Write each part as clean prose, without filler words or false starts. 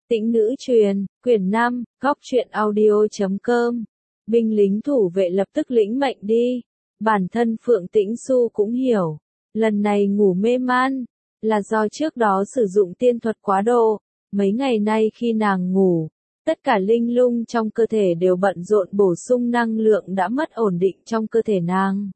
Tĩnh nữ truyền, quyển 5, góc truyện audio.com. Binh lính thủ vệ lập tức lĩnh mệnh đi. Bản thân Phượng Tĩnh Xu cũng hiểu, lần này ngủ mê man, là do trước đó sử dụng tiên thuật quá độ. Mấy ngày nay khi nàng ngủ, tất cả linh lung trong cơ thể đều bận rộn bổ sung năng lượng đã mất ổn định trong cơ thể nàng.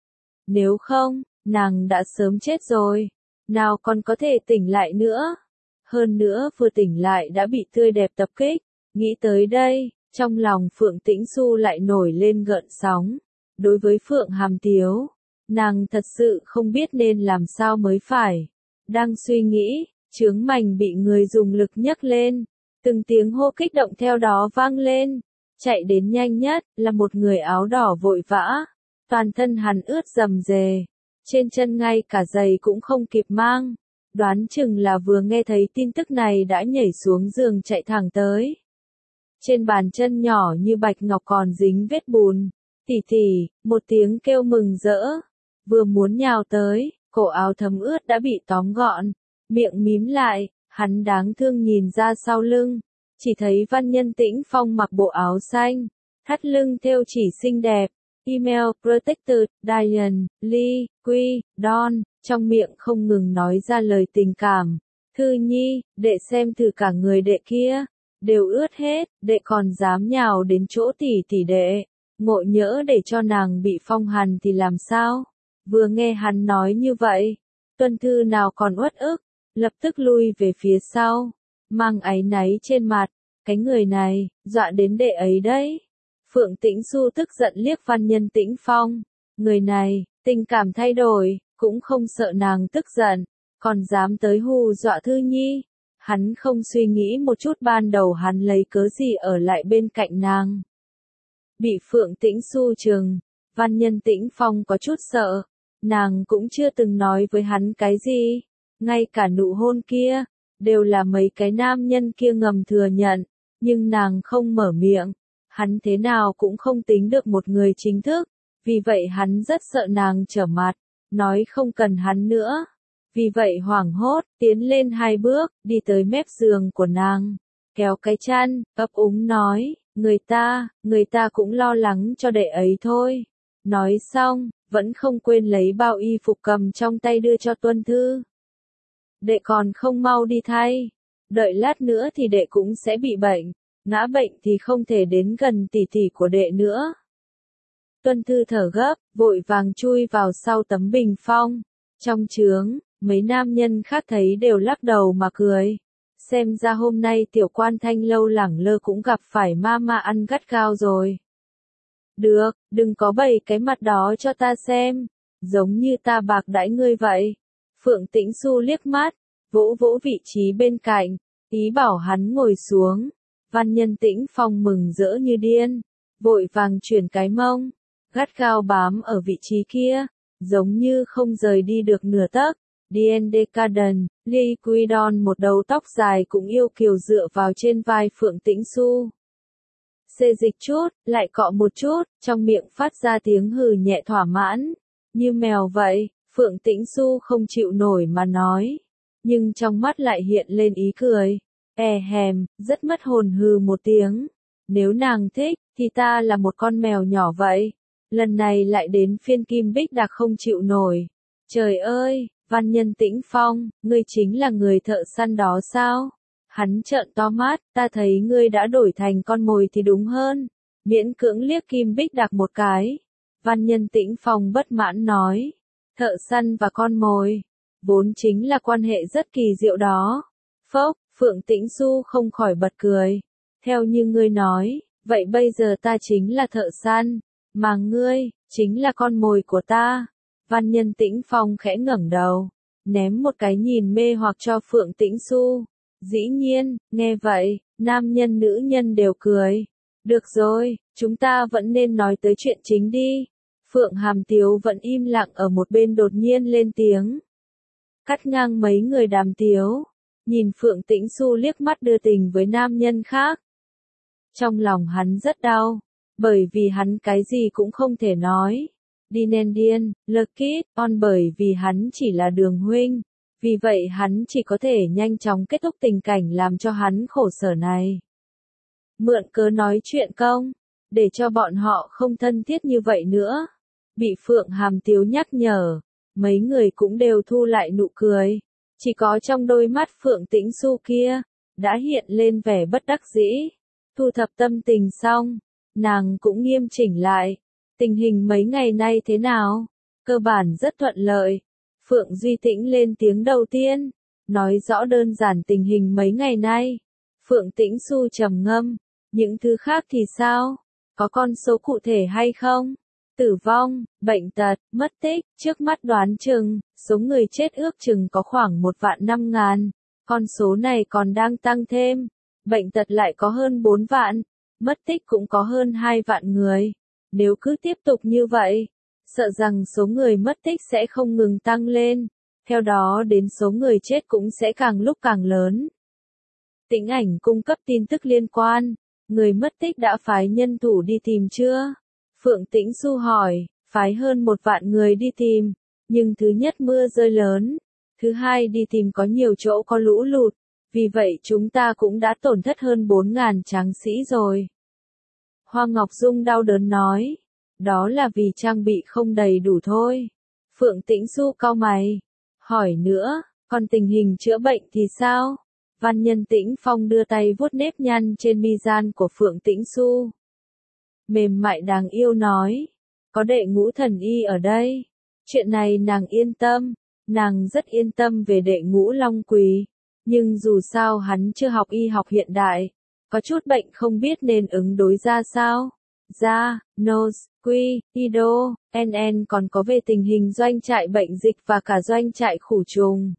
Nếu không, nàng đã sớm chết rồi, nào còn có thể tỉnh lại nữa. Hơn nữa vừa tỉnh lại đã bị tươi đẹp tập kích. Nghĩ tới đây, trong lòng Phượng Tĩnh Xu lại nổi lên gợn sóng. Đối với Phượng Hàm Tiếu, nàng thật sự không biết nên làm sao mới phải. Đang suy nghĩ, chướng mành bị người dùng lực nhấc lên. Từng tiếng hô kích động theo đó vang lên. Chạy đến nhanh nhất là một người áo đỏ vội vã. Toàn thân hắn ướt rầm rề. Trên chân ngay cả giày cũng không kịp mang. Đoán chừng là vừa nghe thấy tin tức này đã nhảy xuống giường chạy thẳng tới. Trên bàn chân nhỏ như bạch ngọc còn dính vết bùn. Tỉ tỉ, một tiếng kêu mừng rỡ. Vừa muốn nhào tới, cổ áo thấm ướt đã bị tóm gọn. Miệng mím lại, hắn đáng thương nhìn ra sau lưng. Chỉ thấy Văn Nhân Tĩnh Phong mặc bộ áo xanh. Thắt lưng thêu chỉ xinh đẹp. Email Protected, Diane, Lee, Quy, Don. Trong miệng không ngừng nói ra lời tình cảm. Thư Nhi, đệ xem thử cả người đệ kia. Đều ướt hết, đệ còn dám nhào đến chỗ tỷ tỷ đệ. Ngộ nhỡ để cho nàng bị phong hàn thì làm sao? Vừa nghe hắn nói như vậy, Tuân Thư nào còn uất ức, lập tức lui về phía sau. Mang áy náy trên mặt, cái người này, dọa đến đệ ấy đấy. Phượng Tĩnh Xu tức giận liếc Văn Nhân Tĩnh Phong. Người này, tình cảm thay đổi. Cũng không sợ nàng tức giận, còn dám tới hù dọa Thư Nhi. Hắn không suy nghĩ một chút ban đầu hắn lấy cớ gì ở lại bên cạnh nàng. Bị Phượng Tĩnh Xu trừng, Văn Nhân Tĩnh Phong có chút sợ. Nàng cũng chưa từng nói với hắn cái gì. Ngay cả nụ hôn kia, đều là mấy cái nam nhân kia ngầm thừa nhận. Nhưng nàng không mở miệng. Hắn thế nào cũng không tính được một người chính thức. Vì vậy hắn rất sợ nàng trở mặt. Nói không cần hắn nữa. Vì vậy hoảng hốt, tiến lên 2 bước, đi tới mép giường của nàng. Kéo cái chăn, ấp úng nói, người ta cũng lo lắng cho đệ ấy thôi. Nói xong, vẫn không quên lấy bao y phục cầm trong tay đưa cho Tuân Thư. Đệ còn không mau đi thay. Đợi lát nữa thì đệ cũng sẽ bị bệnh. Ngã bệnh thì không thể đến gần tỷ tỷ của đệ nữa. Tuân Thư thở gấp, vội vàng chui vào sau tấm bình phong. Trong trướng, mấy nam nhân khác thấy đều lắc đầu mà cười. Xem ra hôm nay tiểu quan Thanh Lâu lẳng lơ cũng gặp phải ma ăn gắt gao rồi. Được, đừng có bày cái mặt đó cho ta xem. Giống như ta bạc đãi ngươi vậy. Phượng Tĩnh Xu liếc mắt, vỗ vỗ vị trí bên cạnh, ý bảo hắn ngồi xuống. Văn Nhân Tĩnh Phong mừng rỡ như điên, vội vàng chuyển cái mông. Gắt gao bám ở vị trí kia, giống như không rời đi được nửa tấc. D&D Caden, Lee Quidon một đầu tóc dài cũng yêu kiều dựa vào trên vai Phượng Tĩnh Xu. Xê dịch chút, lại cọ một chút, trong miệng phát ra tiếng hừ nhẹ thỏa mãn. Như mèo vậy, Phượng Tĩnh Xu không chịu nổi mà nói. Nhưng trong mắt lại hiện lên ý cười. Hèm, rất mất hồn hừ một tiếng. Nếu nàng thích, thì ta là một con mèo nhỏ vậy. Lần này lại đến phiên Kim Bích Đạc không chịu nổi. Trời ơi, Văn Nhân Tĩnh Phong, ngươi chính là người thợ săn đó sao? Hắn trợn to mắt, ta thấy ngươi đã đổi thành con mồi thì đúng hơn. Miễn cưỡng liếc Kim Bích Đạc một cái. Văn Nhân Tĩnh Phong bất mãn nói. Thợ săn và con mồi, vốn chính là quan hệ rất kỳ diệu đó. Phốc, Phượng Tĩnh Xu không khỏi bật cười. Theo như ngươi nói, vậy bây giờ ta chính là thợ săn. Mà ngươi, chính là con mồi của ta. Văn Nhân Tĩnh Phong khẽ ngẩng đầu, ném một cái nhìn mê hoặc cho Phượng Tĩnh Xu. Dĩ nhiên, nghe vậy, nam nhân nữ nhân đều cười. Được rồi, chúng ta vẫn nên nói tới chuyện chính đi. Phượng Hàm Tiếu vẫn im lặng ở một bên đột nhiên lên tiếng. Cắt ngang mấy người đàm tiếu, nhìn Phượng Tĩnh Xu liếc mắt đưa tình với nam nhân khác. Trong lòng hắn rất đau. Bởi vì hắn cái gì cũng không thể nói. Dinendian, Lekit, on bởi vì hắn chỉ là Đường huynh. Vì vậy hắn chỉ có thể nhanh chóng kết thúc tình cảnh làm cho hắn khổ sở này. Mượn cớ nói chuyện công, để cho bọn họ không thân thiết như vậy nữa. Bị Phượng Hàm Tiếu nhắc nhở, mấy người cũng đều thu lại nụ cười. Chỉ có trong đôi mắt Phượng Tĩnh Xu kia, đã hiện lên vẻ bất đắc dĩ. Thu thập tâm tình xong, nàng cũng nghiêm chỉnh lại. Tình hình mấy ngày nay thế nào? Cơ bản rất thuận lợi. Phượng Duy Tĩnh lên tiếng đầu tiên, nói rõ đơn giản tình hình mấy ngày nay. Phượng Tĩnh Xu trầm ngâm, những thứ khác thì sao? Có con số cụ thể hay không? Tử vong, bệnh tật, mất tích, trước mắt đoán chừng, số người chết ước chừng có khoảng 1.500.000. Con số này còn đang tăng thêm. Bệnh tật lại có hơn 4 vạn, mất tích cũng có hơn 2 vạn người. Nếu cứ tiếp tục như vậy, sợ rằng số người mất tích sẽ không ngừng tăng lên. Theo đó đến số người chết cũng sẽ càng lúc càng lớn. Tĩnh Ảnh cung cấp tin tức liên quan. Người mất tích đã phái nhân thủ đi tìm chưa? Phượng Tĩnh Xu hỏi, phái hơn 1 vạn người đi tìm. Nhưng thứ nhất mưa rơi lớn. Thứ hai đi tìm có nhiều chỗ có lũ lụt. Vì vậy chúng ta cũng đã tổn thất hơn 4.000 tráng sĩ rồi. Hoa Ngọc Dung đau đớn nói. Đó là vì trang bị không đầy đủ thôi. Phượng Tĩnh Xu cau mày. Hỏi nữa, còn tình hình chữa bệnh thì sao? Văn Nhân Tĩnh Phong đưa tay vuốt nếp nhăn trên mi gian của Phượng Tĩnh Xu. Mềm mại đáng yêu nói. Có đệ Ngũ thần y ở đây. Chuyện này nàng yên tâm. Nàng rất yên tâm về đệ Ngũ Long Quỳ. Nhưng dù sao hắn chưa học y học hiện đại. Có chút bệnh không biết nên ứng đối ra sao. Da, nose, quy, ido, NN còn có về tình hình doanh trại bệnh dịch và cả doanh trại khử trùng.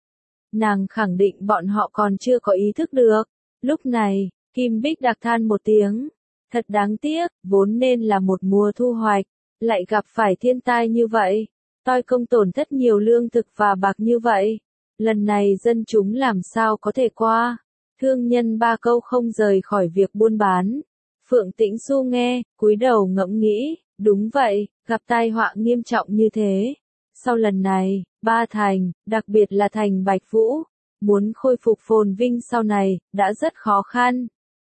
Nàng khẳng định bọn họ còn chưa có ý thức được. Lúc này, Kim Bích Đặc than một tiếng. Thật đáng tiếc, vốn nên là một mùa thu hoạch, lại gặp phải thiên tai như vậy. Toi công tổn thất nhiều lương thực và bạc như vậy. Lần này dân chúng làm sao có thể qua. Thương nhân ba câu không rời khỏi việc buôn bán. Phượng Tĩnh Xu nghe, cúi đầu ngẫm nghĩ, đúng vậy, gặp tai họa nghiêm trọng như thế. Sau lần này, ba thành, đặc biệt là thành Bạch Vũ, muốn khôi phục phồn vinh sau này, đã rất khó khăn.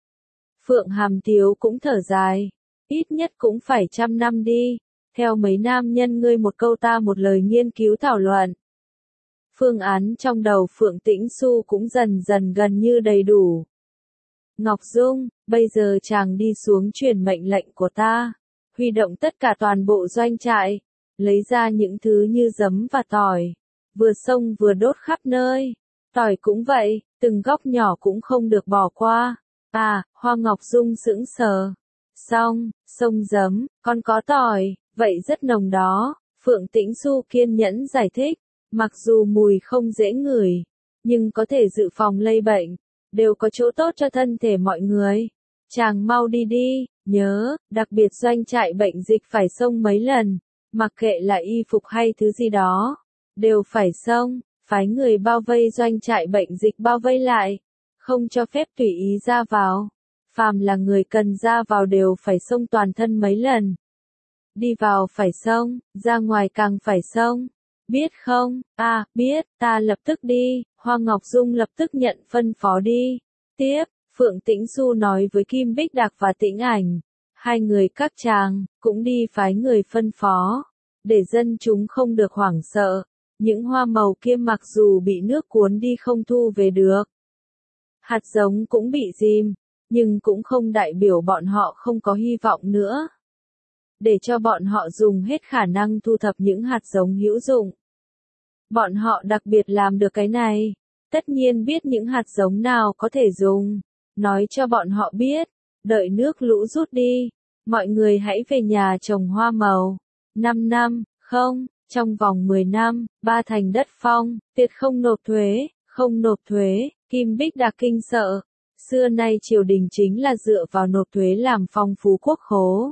Phượng Hàm Tiếu cũng thở dài, ít nhất cũng phải 100 năm đi, theo mấy nam nhân ngươi một câu ta một lời nghiên cứu thảo luận. Phương án trong đầu Phượng Tĩnh Xu cũng dần dần gần như đầy đủ. Ngọc Dung, bây giờ chàng đi xuống truyền mệnh lệnh của ta, huy động tất cả toàn bộ doanh trại, lấy ra những thứ như giấm và tỏi, vừa xông vừa đốt khắp nơi. Tỏi cũng vậy, từng góc nhỏ cũng không được bỏ qua. À, Hoa Ngọc Dung sững sờ. Xong, xông giấm, còn có tỏi, vậy rất nồng đó. Phượng Tĩnh Xu kiên nhẫn giải thích, mặc dù mùi không dễ ngửi, nhưng có thể dự phòng lây bệnh, đều có chỗ tốt cho thân thể mọi người. Chàng mau đi đi, nhớ, đặc biệt doanh trại bệnh dịch phải xông mấy lần, mặc kệ là y phục hay thứ gì đó, đều phải xông, phái người bao vây doanh trại bệnh dịch bao vây lại, không cho phép tùy ý ra vào. Phàm là người cần ra vào đều phải xông toàn thân mấy lần. Đi vào phải xông, ra ngoài càng phải xông. Biết không? À, biết, ta lập tức đi. Hoa Ngọc Dung lập tức nhận phân phó đi. Tiếp, Phượng Tĩnh Xu nói với Kim Bích Đặc và Tĩnh Ảnh. Hai người các chàng, cũng đi phái người phân phó. Để dân chúng không được hoảng sợ. Những hoa màu kia mặc dù bị nước cuốn đi không thu về được. Hạt giống cũng bị dìm, nhưng cũng không đại biểu bọn họ không có hy vọng nữa. Để cho bọn họ dùng hết khả năng thu thập những hạt giống hữu dụng. Bọn họ đặc biệt làm được cái này. Tất nhiên biết những hạt giống nào có thể dùng. Nói cho bọn họ biết. Đợi nước lũ rút đi. Mọi người hãy về nhà trồng hoa màu. 5 năm, không, trong vòng 10 năm, ba thành đất phong, tuyệt không nộp thuế, không nộp thuế. Kim Bích Đặc kinh sợ. Xưa nay triều đình chính là dựa vào nộp thuế làm phong phú quốc khố.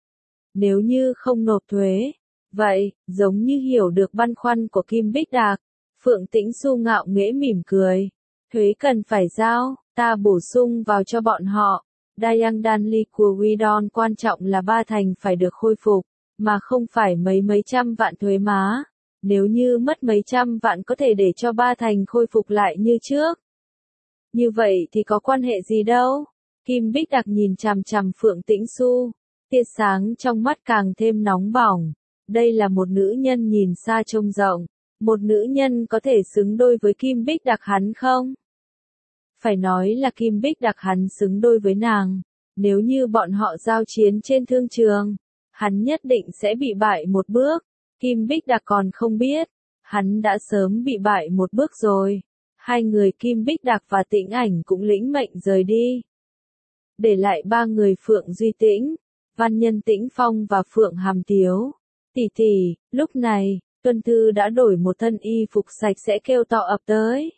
Nếu như không nộp thuế, vậy, giống như hiểu được băn khoăn của Kim Bích Đặc, Phượng Tĩnh Xu ngạo nghễ mỉm cười. Thuế cần phải giao, ta bổ sung vào cho bọn họ. Dayang Danli của Widon quan trọng là ba thành phải được khôi phục, mà không phải mấy trăm vạn thuế má. Nếu như mất mấy trăm vạn có thể để cho Ba Thành khôi phục lại như trước. Như vậy thì có quan hệ gì đâu. Kim Bích Đặc nhìn chằm chằm Phượng Tĩnh Xu. Tia sáng trong mắt càng thêm nóng bỏng. Đây là một nữ nhân nhìn xa trông rộng. Một nữ nhân có thể xứng đôi với Kim Bích Đặc hắn không? Phải nói là Kim Bích Đặc hắn xứng đôi với nàng. Nếu như bọn họ giao chiến trên thương trường, hắn nhất định sẽ bị bại một bước. Kim Bích Đặc còn không biết, hắn đã sớm bị bại một bước rồi. Hai người Kim Bích Đặc và Tĩnh Ảnh cũng lĩnh mệnh rời đi. Để lại ba người Phượng Duy Tĩnh, Văn Nhân Tĩnh Phong và Phượng Hàm Tiếu. Tỷ tỷ, lúc này, Tuân Thư đã đổi một thân y phục sạch sẽ kêu to ập tới.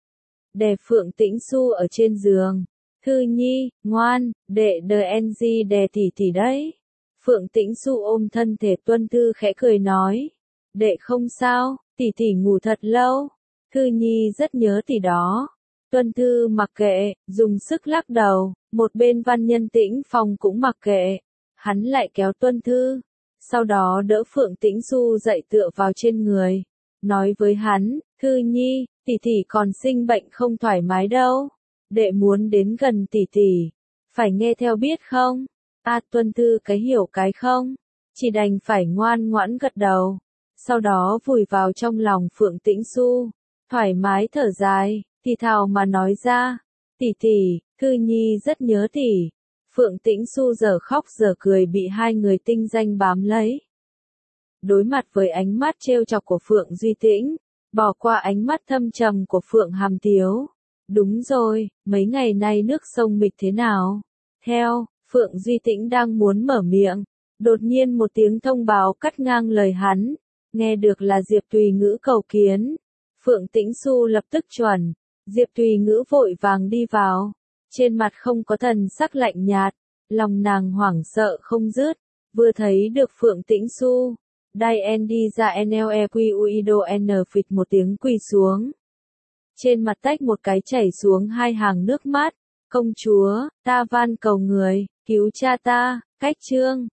Đè Phượng Tĩnh Xu ở trên giường. Thư Nhi, ngoan, đệ DNG đè tỷ tỷ đấy. Phượng Tĩnh Xu ôm thân thể Tuân Thư khẽ cười nói. Đệ không sao, tỷ tỷ ngủ thật lâu. Thư Nhi rất nhớ tỷ đó. Tuân Thư mặc kệ, dùng sức lắc đầu. Một bên Văn Nhân Tĩnh Phong cũng mặc kệ. Hắn lại kéo Tuân Thư. Sau đó đỡ Phượng Tĩnh Xu dậy tựa vào trên người. Nói với hắn, Thư Nhi, tỷ tỷ còn sinh bệnh không thoải mái đâu. Đệ muốn đến gần tỷ tỷ. Phải nghe theo biết không? Tuân Thư cái hiểu cái không? Chỉ đành phải ngoan ngoãn gật đầu. Sau đó vùi vào trong lòng Phượng Tĩnh Xu. Thoải mái thở dài, thì thào mà nói ra. Tỷ tỷ, Thư Nhi rất nhớ tỷ. Phượng Tĩnh Xu giờ khóc giờ cười bị hai người tinh danh bám lấy. Đối mặt với ánh mắt trêu chọc của Phượng Duy Tĩnh, bỏ qua ánh mắt thâm trầm của Phượng Hàm Tiếu. Đúng rồi, mấy ngày nay nước sông Mịch thế nào? Theo, Phượng Duy Tĩnh đang muốn mở miệng. Đột nhiên một tiếng thông báo cắt ngang lời hắn. Nghe được là Diệp Tùy Ngữ cầu kiến. Phượng Tĩnh Xu lập tức chuẩn. Diệp Tùy Ngữ vội vàng đi vào. Trên mặt không có thần sắc lạnh nhạt. Lòng nàng hoảng sợ không dứt. Vừa thấy được Phượng Tĩnh Xu. Đai đi ra NLEQUIDO N phịch một tiếng quỳ xuống. Trên mặt tách một cái chảy xuống hai hàng nước mắt. Công chúa, ta van cầu người, cứu cha ta, cách chương.